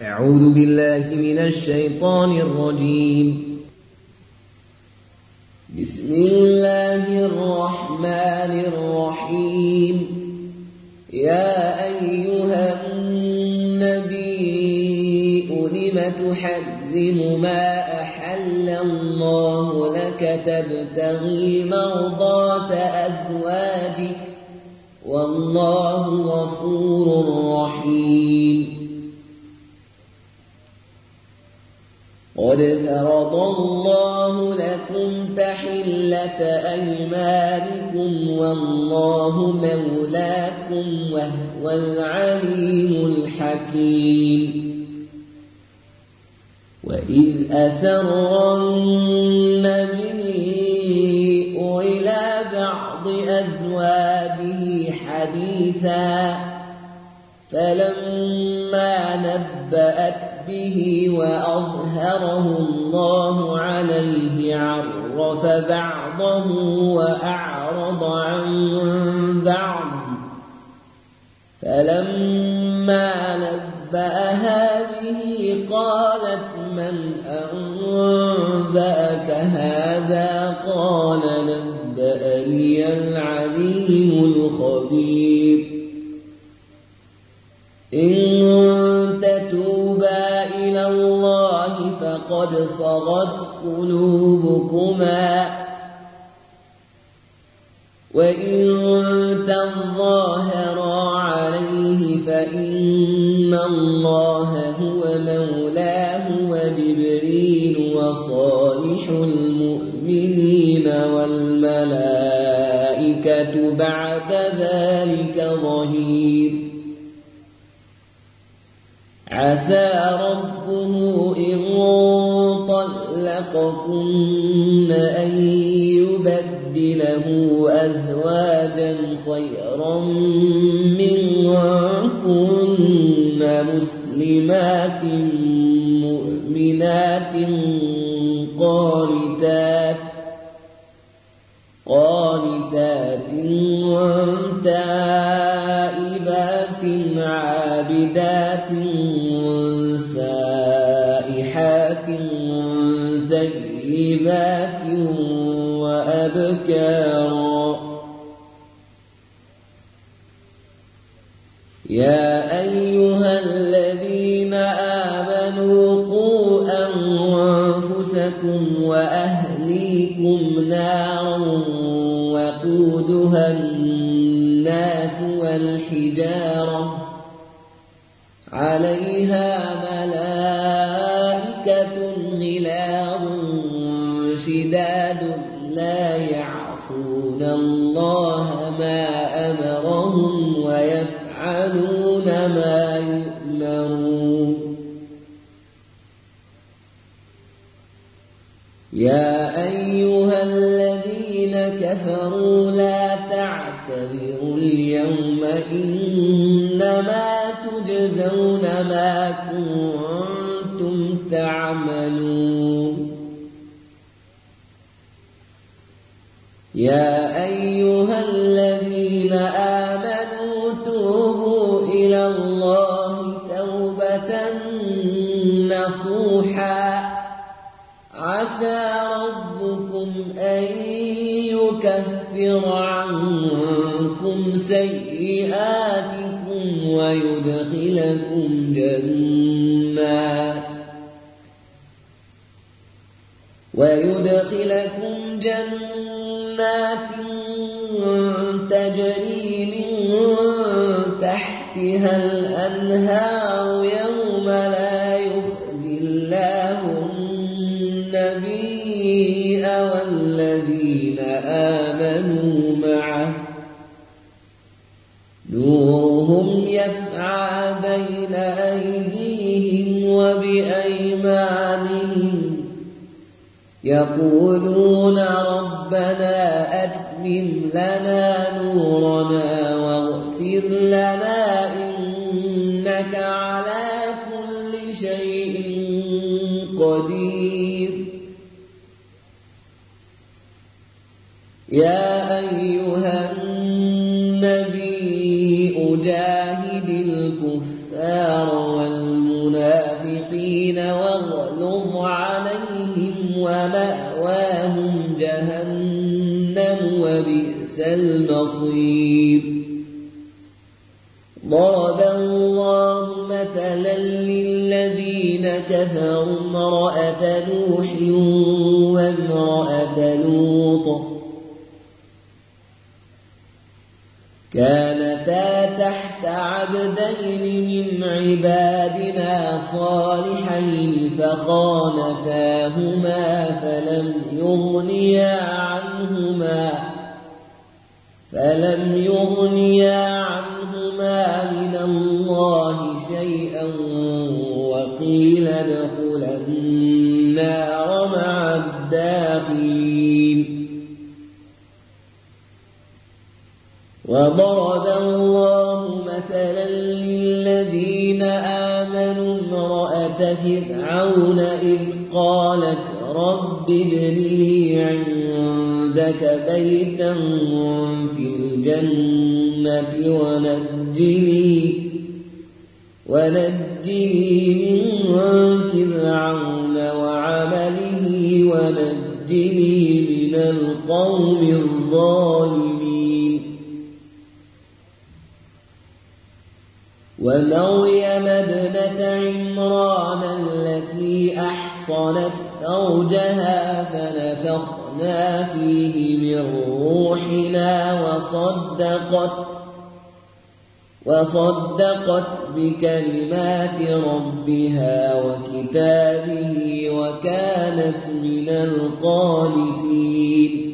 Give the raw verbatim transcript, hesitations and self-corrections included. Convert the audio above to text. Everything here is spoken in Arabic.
أعوذ بالله من الشيطان الرجيم. بسم الله الرحمن الرحيم. يا أيها النبي لم تحرم ما أحل الله لك تبتغي مرضات أزواجك والله غفور رحيم. قد فرض الله لكم تحلة أيمانكم والله مولاكم وهو العليم الحكيم. وإذ أسر النبي إلى بعض أزواجه حديثا فلما نبأت به وأظهره الله عليه عرف بعضه وأعرض عن بعض فلما نبأها به قالت من أنبأك هذا قال نبأني العليم الخبير. إن تتوبا إلى الله فقد صغت قلوبكما وإن تظاهرا عليه فإن الله هو مولاه وجبريل وصالح المؤمنين والملائكة بعد ذلك ظهير. عسى ربه إن طلقكن أن يبدله أزواجا خيرا منكن مسلمات مؤمنات قانتات قانتات تائبات عابدات سائحات ثيبات وأبكارا. يا أيها الذين آمنوا قوا أنفسكم وأهليكم نارا وقودها الناس والحجارة عليها ملائكة غلاظ شداد لا يعصون الله ما أمرهم ويفعلون ما يؤمرون. يا أيها الذين كفروا لا تعتذروا اليوم إنما تجزون ما كنتم تعملون. يا أيها الذين آمنوا توبوا إلى الله توبة نصوحا عسى ربكم أن يكفر عنكم سيئاتكم ويدخلكم جنات ويدخلكم جنات تجري من تحتها الأنهار يوم لا يخزي الله النبي والذين آمنوا معه نورهم يسعى بين أيديهم وبأيمانهم يقولون ربنا أتمم لنا نورنا واغفر لنا إنك على كل شيء قدير. يا أيها النبي جاهد الكفار والمنافقين المنافقين واغلظ عليهم ومأواهم جهنم وبئس المصير. ضرب الله مثلا للذين كفروا امرأة نوح وامرأة لوط كانتا تحت عبدين من عبادنا صالحين فخانتاهما فلم يغنيا عنهما فلم يغنيا عنهما من الله شيئا وقيل ادخلا النار مع الداخلين. وضرب الله مثلا للذين آمنوا امرأة فرعون إذ قالت رب ابن لي عندك بيتا في الجنة ونجني ونجني من فرعون وعمله ونجني من القوم الظالمين. ومريم ابنة عمران التي أحصنت فرجها فنفخنا فيه من روحنا وصدقت وصدقت بكلمات ربها وكتابه وكانت من القانتين.